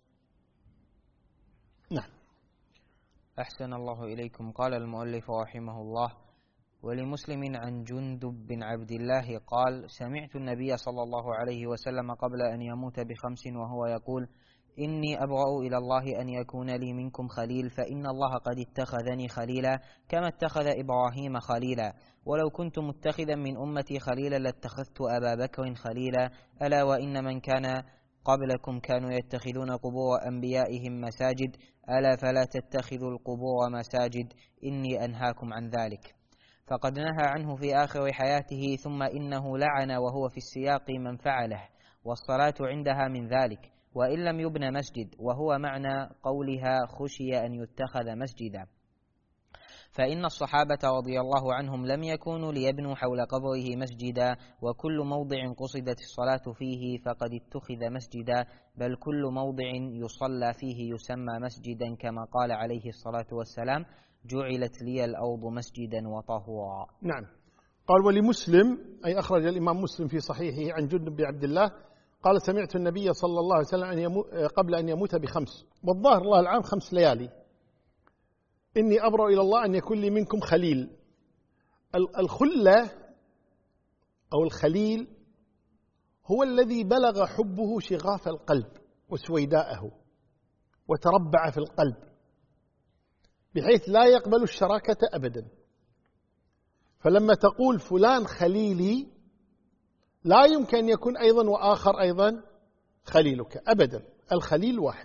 نعم. أحسن الله إليكم. قال المؤلف رحمه الله: ولمسلم عن جندب بن عبد الله قال: سمعت النبي صلى الله عليه وسلم قبل أن يموت ب5 وهو يقول: إني أبرأ إلى الله أن يكون لي منكم خليل، فإن الله قد اتخذني خليلا كما اتخذ إبراهيم خليلا، ولو كنت متخذا من أمتي خليلا لاتخذت أبا بكر خليلا، ألا وإن من كان قبلكم كانوا يتخذون قبور أنبيائهم مساجد، ألا فلا تتخذوا القبور مساجد، إني أنهاكم عن ذلك. فقد نهى عنه في آخر حياته، ثم إنه لعن وهو في السياق من فعله، والصلاة عندها من ذلك، وإن لم يبن مسجد، وهو معنى قولها خشي أن يتخذ مسجدا. فإن الصحابة رضي الله عنهم لم يكونوا ليبنوا حول قبره مسجدا، وكل موضع قصدت الصلاة فيه فقد اتخذ مسجدا، بل كل موضع يصلى فيه يسمى مسجدا، كما قال عليه الصلاة والسلام: جعلت لي الأرض مسجدا وطهورا. نعم. قال: ولمسلم، أي أخرج الإمام مسلم في صحيحه عن جندب بن عبد الله قال: سمعت النبي صلى الله عليه وسلم قبل أن يموت ب5، والظاهر الله العام 5 ليالي: إني أبرأ إلى الله أن يكون لي منكم خليل. الخلة أو الخليل هو الذي بلغ حبه شغاف القلب وسويداءه وتربع في القلب بحيث لا يقبل الشراكة أبدا. فلما تقول فلان خليلي لا يمكن أن يكون أيضا وآخر أيضا خليلك أبدا، الخليل واحد.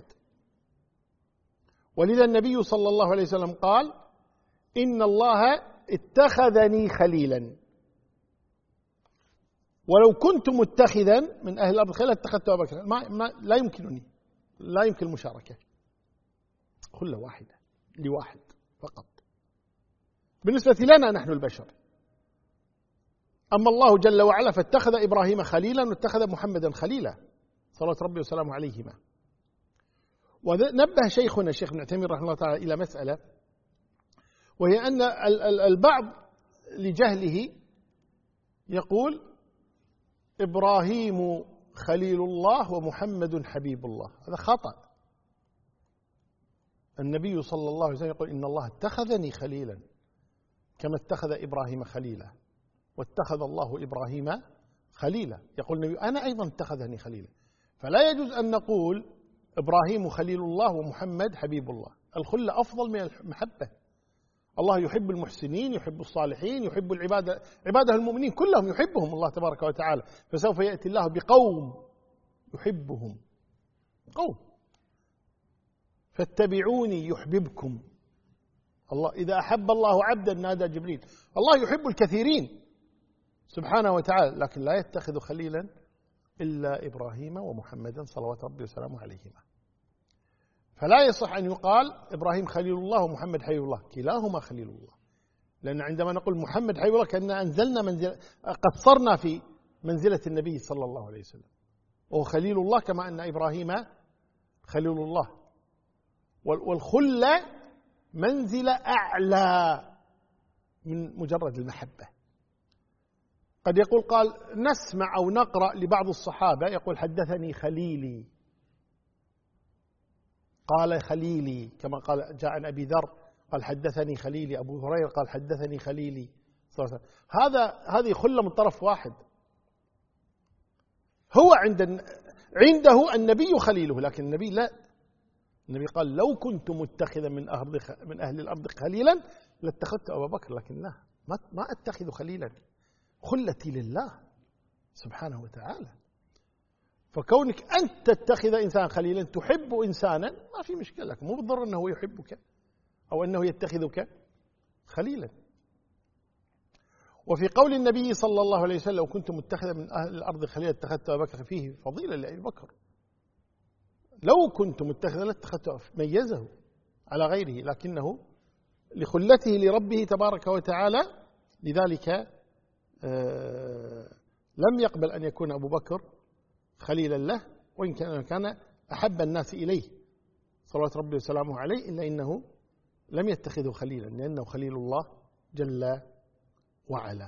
ولذا النبي صلى الله عليه وسلم قال: إن الله اتخذني خليلا، ولو كنت متخذا من أهل الأرض خليلا اتخذت أبا بكر. لا يمكنني، لا يمكن المشاركة، خلة واحدة لواحد فقط بالنسبة لنا نحن البشر. أما الله جل وعلا فاتخذ إبراهيم خليلا واتخذ محمدا خليلا صلوات ربي وسلامه عليهما. ونبه شيخنا الشيخ ابن عثيمين رحمه الله تعالى إلى مسألة، وهي أن البعض لجهله يقول إبراهيم خليل الله ومحمد حبيب الله. هذا خطأ. النبي صلى الله عليه وسلم يقول: إن الله اتخذني خليلا كما اتخذ إبراهيم خليلا، واتخذ الله إبراهيم خليلا. يقول النبي: أنا أيضا اتخذني خليلا. فلا يجوز أن نقول إبراهيم خليل الله ومحمد حبيب الله. الخلة أفضل من المحبة. الله يحب المحسنين، يحب الصالحين، يحب العبادة، عباده المؤمنين كلهم يحبهم الله تبارك وتعالى. فسوف يأتي الله بقوم يحبهم، قوم فاتبعوني يحببكم الله. إذا أحب الله عبدا نادى جبريل. الله يحب الكثيرين سبحانه وتعالى، لكن لا يتخذ خليلا إلا إبراهيم ومحمدا صلوات ربي وسلامه عليهما. فلا يصح أن يقال إبراهيم خليل الله ومحمد حبيب الله، كلاهما خليل الله. لأن عندما نقول محمد حبيب الله كأننا أنزلنا قصرنا في منزلة النبي صلى الله عليه وسلم، وهو خليل الله كما أن إبراهيم خليل الله. والخلة منزلة أعلى من مجرد المحبة. قد يقول قال نسمع أو نقرأ لبعض الصحابة يقول حدثني خليلي، قال خليلي، كما قال جاء عن أبي ذر قال حدثني خليلي، أبو هريرة قال حدثني خليلي صلى الله عليه وسلم. هذه خلة من طرف واحد. هو عنده النبي خليله، لكن النبي لا. النبي قال لو كنت متخذا من أهل الأرض خليلا لاتخذت أبا بكر، لكن لا، ما أتخذ خليلا، خلتي لله سبحانه وتعالى. فكونك أنت تتخذ إنسان خليلا، تحب إنسانا، ما في مشكلة، لكن مو بالضرورة أنه يحبك أو أنه يتخذك خليلا. وفي قول النبي صلى الله عليه وسلم لو كنت متخذا من أهل الأرض خليلا اتخذت أبا بكر، فيه فضيلة لأبي بكر. لو كنت متخذا لاتخذته، ميزه على غيره، لكنه لخلته لربه تبارك وتعالى، لذلك لم يقبل أن يكون أبو بكر خليلا له، وإن كان أحب الناس إليه صلوات ربي وسلامه عليه، إلا إنه لم يتخذه خليلا لأنه خليل الله جل وعلا.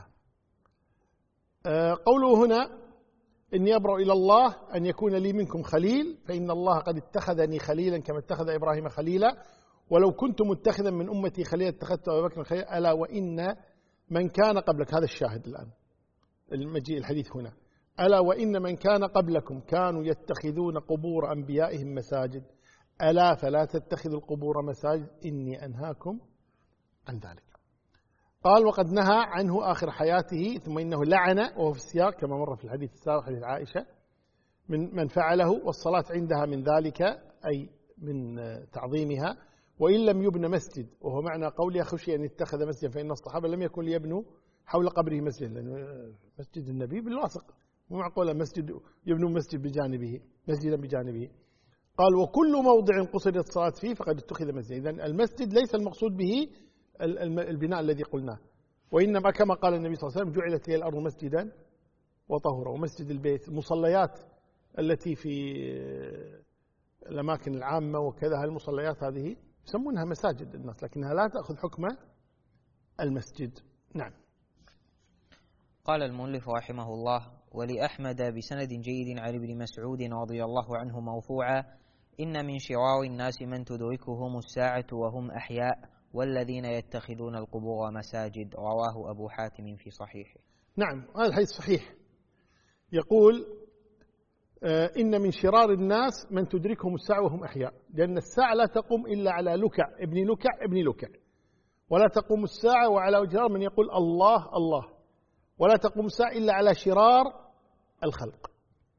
قوله هنا إني أبرأ إلى الله أن يكون لي منكم خليل، فإن الله قد اتخذني خليلا كما اتخذ إبراهيم خليلا، ولو كنت متخذا من أمتي خليلا اتخذت أبا بكر خليلا، ألا وإن من كان قبلك. هذا الشاهد الآن المجيء الحديث هنا، ألا وإن من كان قبلكم كانوا يتخذون قبور أنبيائهم مساجد، ألا فلا تتخذوا القبور مساجد إني أنهاكم عن ذلك. قال وقد نهى عنه آخر حياته، ثم إنه لعن، وهو في السياق كما مر في الحديث السابق حديث عائشة، من فعله، والصلاة عندها من ذلك أي من تعظيمها، وإن لم يبن مسجد، وهو معنى قولها خشي أن يتخذ مسجدا، فإن الصحابة لم يكن ليبنوا حول قبره مسجدا، لأن مسجد النبي بالواثق، مو معقول مسجد يبنوا مسجد بجانبه، مسجدا بجانبه. قال وكل موضع قصدت الصلاة فيه فقد اتخذ مسجدا. إذن المسجد ليس المقصود به البناء الذي قلناه، وإنما كما قال النبي صلى الله عليه وسلم جعلت لي الأرض مسجدا وطهورا. ومسجد البيت، المصليات التي في الأماكن العامة وكذا، المصليات هذه يسمونها مساجد الناس، لكنها لا تأخذ حكم المسجد. نعم. قال المؤلف رحمه الله: ولأحمد بسند جيد عن ابن مسعود رضي الله عنه مرفوعا: إن من شرار الناس من تدركهم الساعة وهم أحياء والذين يتخذون القبور مساجد. رواه أبو حاتم في صحيحه. نعم، هذا الحديث صحيح. يقول إن من شرار الناس من تدركهم الساعة وهم أحياء، لأن الساعة لا تقوم إلا على لكع ابن لكع ابن لكع، ولا تقوم الساعة وعلى وجرار من يقول الله الله، ولا تقوم الساعة إلا على شرار الخلق.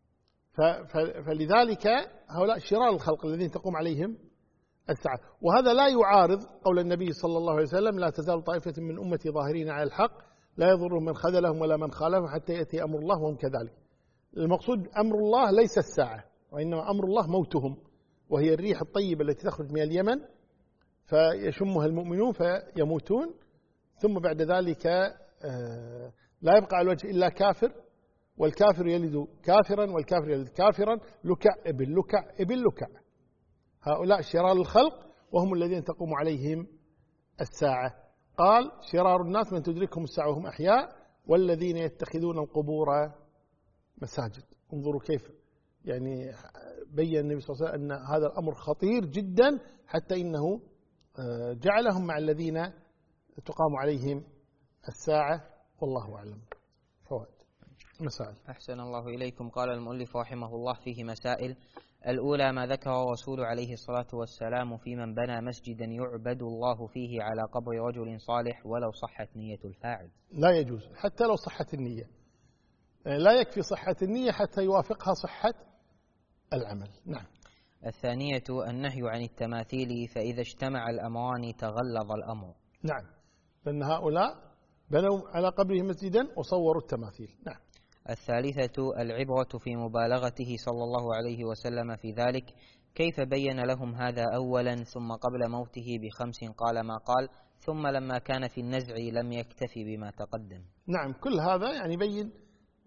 فلذلك هؤلاء شرار الخلق الذين تقوم عليهم الساعة. وهذا لا يعارض قول النبي صلى الله عليه وسلم: لا تزال طائفة من أمتي ظاهرين على الحق لا يضرهم من خذلهم ولا من خالفهم حتى يأتي أمر الله وهم كذلك. المقصود أمر الله ليس الساعة، وإنما أمر الله موتهم، وهي الريح الطيبة التي تخرج من اليمن فيشمها المؤمنون فيموتون، ثم بعد ذلك لا يبقى على الوجه إلا كافر، والكافر يلد كافرا والكافر يلد كافرا، لكع ابن لكع ابن لكع. هؤلاء شرار الخلق وهم الذين تقوم عليهم الساعة. قال: شرار الناس من تدركهم الساعة وهم أحياء والذين يتخذون القبور مساجد. انظروا كيف يعني بين النبي صلى الله عليه وسلم أن هذا الأمر خطير جدا، حتى إنه جعلهم مع الذين تقام عليهم الساعة. والله أعلم. فوائد مسائل. أحسن الله إليكم. قال المؤلف رحمه الله: فيه مسائل. الأولى ما ذكر الرسول عليه الصلاة والسلام في من بنى مسجدا يعبد الله فيه على قبر رجل صالح ولو صحت نية الفاعل. لا يجوز حتى لو صحت النية، لا يكفي صحة النية حتى يوافقها صحة العمل. نعم. الثانية النهي عن التماثيل، فإذا اجتمع الأمران تغلظ الأمر. نعم، لأن هؤلاء بنوا على قبره مسجدا وصوروا التماثيل. نعم. الثالثة العبرة في مبالغته صلى الله عليه وسلم في ذلك، كيف بين لهم هذا أولا ثم قبل موته ب5 قال ما قال، ثم لما كان في النزع لم يكتفي بما تقدم. نعم، كل هذا يعني يبين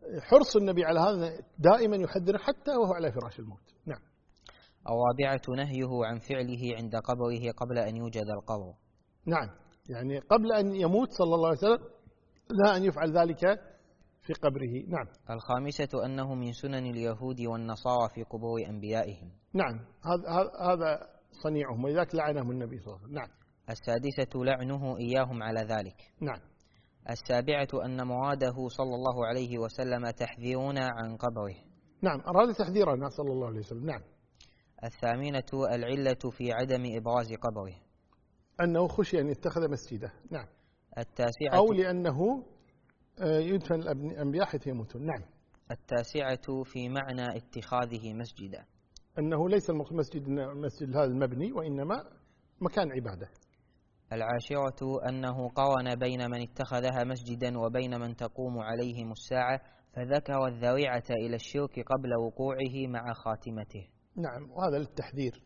حرص النبي على هذا دائما يحذر حتى وهو على فراش الموت. نعم. الرابعة نهيه عن فعله عند قبره قبل أن يوجد القبر. نعم، يعني قبل أن يموت صلى الله عليه وسلم لا أن يفعل ذلك في قبره. نعم. الخامسة أنه من سنن اليهود والنصارى في قبور أنبيائهم. نعم، هذا صنيعهم، ولذلك لعنهم النبي صلى الله عليه وسلم. نعم. السادسة لعنه إياهم على ذلك. نعم. السابعة أن مراده صلى الله عليه وسلم تحذيرنا عن قبره. نعم، أراد تحذيرنا صلى الله عليه وسلم. نعم. الثامنة العلة في عدم إبراز قبره، أنه خشي أن يتخذ مسجده. نعم. التاسعة أو لأنه يدفن الأنبياء حيث يموتون. نعم. التاسعة في معنى اتخاذه مسجدا، أنه ليس المسجد هذا المبني، وإنما مكان عبادة. العاشرة أنه قارن بين من اتخذها مسجدا وبين من تقوم عليهم الساعة، فذكر الذريعة إلى الشرك قبل وقوعه مع خاتمته. نعم، وهذا للتحذير.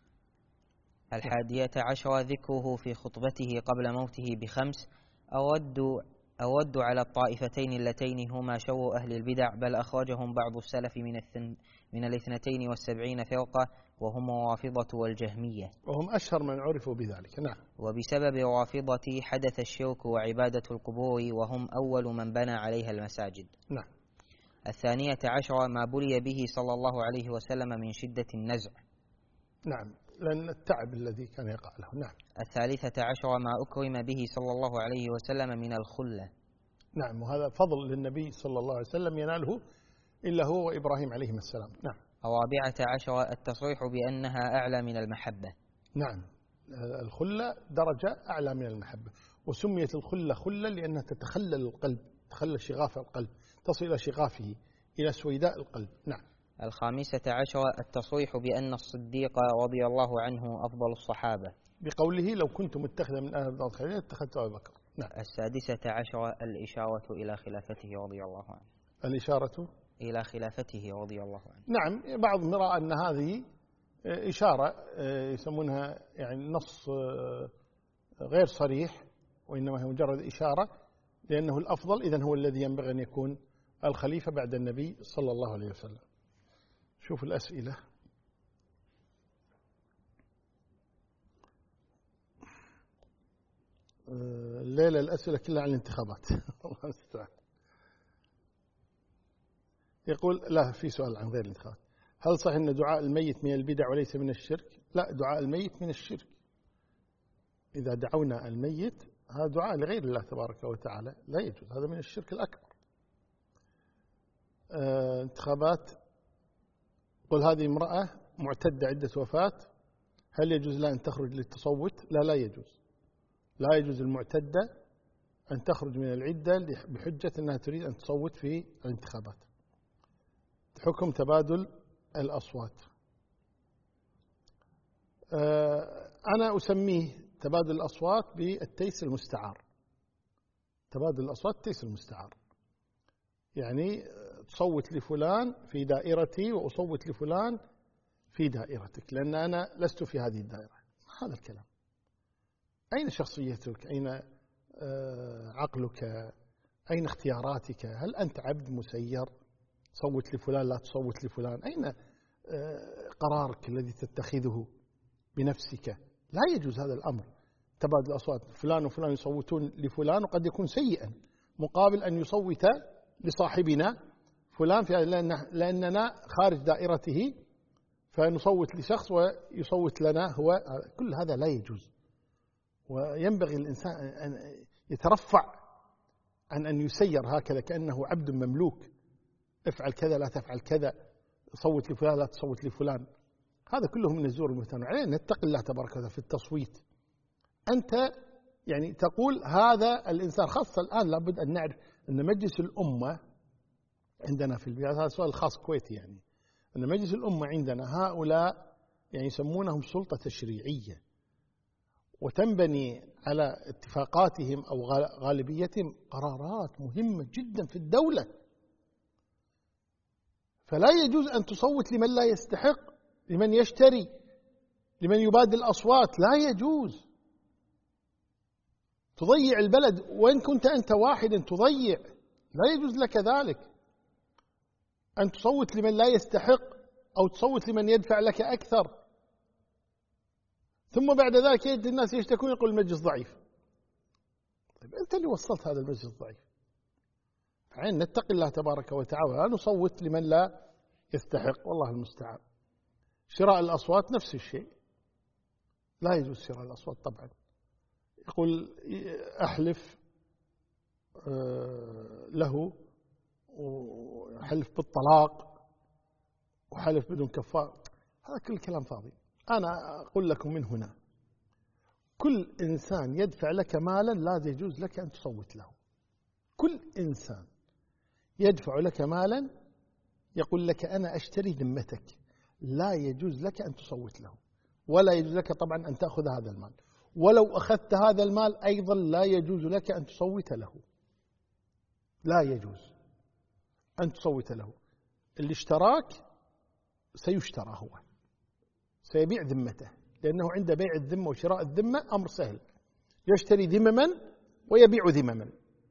الحادية عشر ذكره في خطبته قبل موته ب5: أود على الطائفتين اللتين هما شر أهل البدع، بل أخرجهم بعض السلف من 72 فرقة، وهم الرافضة والجهمية، وهم أشهر من عرفوا بذلك. نعم. وبسبب الرافضة حدث الشرك وعبادة القبور، وهم أول من بنى عليها المساجد. نعم. الثانية عشر ما بلي به صلى الله عليه وسلم من شدة النزع. نعم، لأن التعب الذي كان يقع له. نعم. الثالثة عشر ما أكرم به صلى الله عليه وسلم من الخلة. نعم، وهذا فضل للنبي صلى الله عليه وسلم يناله إلا هو وإبراهيم عليهما السلام. نعم. الرابعة عشر التصريح بأنها أعلى من المحبة. نعم، الخلة درجة أعلى من المحبة، وسميت الخلة خلة لأنها تتخلل القلب، تخلل شغاف القلب، تصل إلى شغافه، إلى سويداء القلب. نعم. الخامسة عشر التصريح بأن الصديق رضي الله عنه أفضل الصحابة، بقوله لو كنت متخذا من أهل الخير اتخذت أبا بكر. نعم. السادسة عشر الإشارة إلى خلافته رضي الله عنه. الإشارة إلى خلافته رضي الله عنه. نعم، بعضهم يرى أن هذه إشارة يسمونها يعني نص غير صريح، وإنما هي مجرد إشارة، لأنه الأفضل إذن هو الذي ينبغي أن يكون الخليفة بعد النبي صلى الله عليه وسلم. شوف الأسئلة. الليلة الأسئلة كلها عن الانتخابات. الله المستعان. يقول لا، في سؤال عن غير الانتخابات. هل صحيح أن دعاء الميت من البدع وليس من الشرك؟ لا، دعاء الميت من الشرك. إذا دعونا الميت هذا دعاء لغير الله تبارك وتعالى، لا يجوز، هذا من الشرك الأكبر. انتخابات. قل هذه امرأة معتدة عدة وفاة، هل يجوز لها أن تخرج للتصوت؟ لا يجوز. لا يجوز المعتدة أن تخرج من العدة بحجة أنها تريد أن تصوت في الانتخابات. حكم تبادل الأصوات. أنا أسميه تبادل الأصوات بالتيس المستعار. تبادل الأصوات تيس المستعار، يعني تصوت لفلان في دائرتي وأصوت لفلان في دائرتك، لأن أنا لست في هذه الدائرة. هذا الكلام. أين شخصيتك؟ أين عقلك؟ أين اختياراتك؟ هل أنت عبد مسير؟ تصوت لفلان لا تصوت لفلان؟ أين قرارك الذي تتخذه بنفسك؟ لا يجوز هذا الأمر. تبادل الأصوات، فلان وفلان يصوتون لفلان وقد يكون سيئا، مقابل أن يصوت لصاحبنا فلان لأننا خارج دائرته، فنصوت لشخص ويصوت لنا هو. كل هذا لا يجوز، وينبغي الإنسان أن يترفع عن أن يسير هكذا كأنه عبد مملوك. افعل كذا لا تفعل كذا، صوت لفلان لا تصوت لفلان. هذا كله من الزور المهتم. علينا نتقي الله تبارك وتعالى في التصويت. أنت يعني تقول هذا الإنسان، خاصة الآن لابد أن نعرف أن مجلس الأمة عندنا في البلاد، هذا سؤال خاص كويتي، يعني أن مجلس الأمة عندنا هؤلاء يعني يسمونهم سلطة تشريعية، وتنبني على اتفاقاتهم أو غالبيتهم قرارات مهمة جدا في الدولة. فلا يجوز أن تصوت لمن لا يستحق، لمن يشتري، لمن يبادل الأصوات. لا يجوز. تضيع البلد، وإن كنت أنت واحدا تضيع. لا يجوز لك ذلك. أن تصوت لمن لا يستحق أو تصوت لمن يدفع لك أكثر. ثم بعد ذلك يجد الناس يشتكون يقول المجلس ضعيف. طيب أنت اللي وصلت هذا المجلس ضعيف. فعين نتقي الله تبارك وتعالى، لا نصوت لمن لا يستحق، والله المستعان. شراء الأصوات نفس الشيء، لا يجوز شراء الأصوات طبعا. يقول أحلف له وحلف بالطلاق وحلف بدون كفار، هذا كل كلام فاضي. أنا أقول لكم من هنا، كل إنسان يدفع لك مالا لا يجوز لك أن تصوت له. كل إنسان يدفع لك مالا يقول لك أنا أشتري ذمتك، لا يجوز لك أن تصوت له، ولا يجوز لك طبعا أن تأخذ هذا المال، ولو أخذت هذا المال أيضا لا يجوز لك أن تصوت له، لا يجوز أن تصوت له. اللي اشتراك سيشترى، هو سيبيع ذمته، لأنه عند بيع الذمة وشراء الذمة أمر سهل، يشتري ذمما ويبيع ذمما،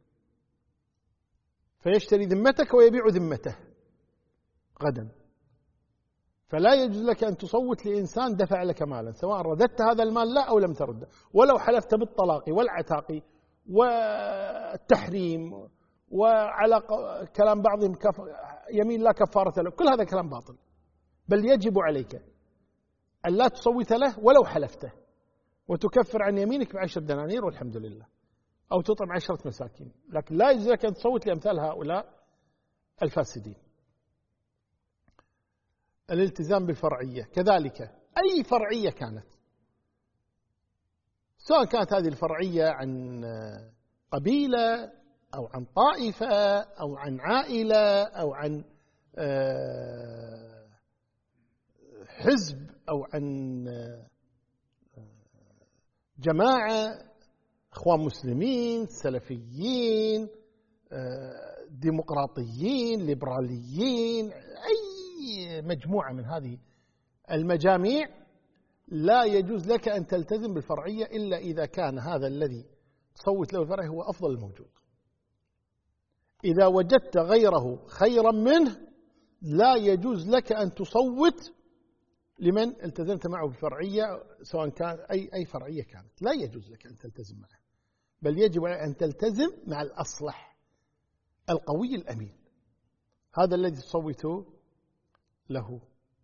فيشتري ذمتك ويبيع ذمته غدا. فلا يجوز لك أن تصوت لإنسان دفع لك مالا، سواء رددت هذا المال لا أو لم ترده، ولو حلفت بالطلاق والعتاق والتحريم، وعلى كلام بعضهم يمين لا كفارة له، كل هذا كلام باطل. بل يجب عليك أن لا تصوت له ولو حلفته، وتكفر عن يمينك ب10 دنانير والحمد لله، أو تطعم 10 مساكين، لكن لا يجوز لك أن تصوت لأمثال هؤلاء الفاسدين. الالتزام بالفرعية كذلك، أي فرعية كانت، سواء كانت هذه الفرعية عن قبيلة أو عن طائفة أو عن عائلة أو عن حزب أو عن جماعة، إخوان مسلمين، سلفيين، ديمقراطيين، ليبراليين، أي مجموعة من هذه المجاميع، لا يجوز لك أن تلتزم بالفرعية إلا إذا كان هذا الذي تصوت له الفرعي هو أفضل الموجود. إذا وجدت غيره خيرا منه لا يجوز لك أن تصوت لمن التزمت معه بالفرعية، سواء كان أي فرعية كانت، لا يجوز لك أن تلتزم معه، بل يجب أن تلتزم مع الأصلح القوي الأمين، هذا الذي تصوت له.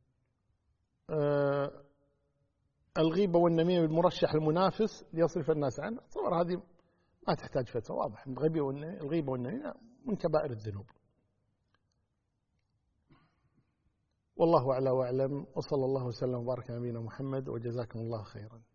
الغيبة والنميمة بالمرشح المنافس ليصرف الناس عنه، تصور هذه ما تحتاج فتوى، واضح الغيبة والنميمة من كبائر الذنوب. والله أعلى وأعلم، وصلى الله وسلم وبارك على نبينا محمد، وجزاكم الله خيرا.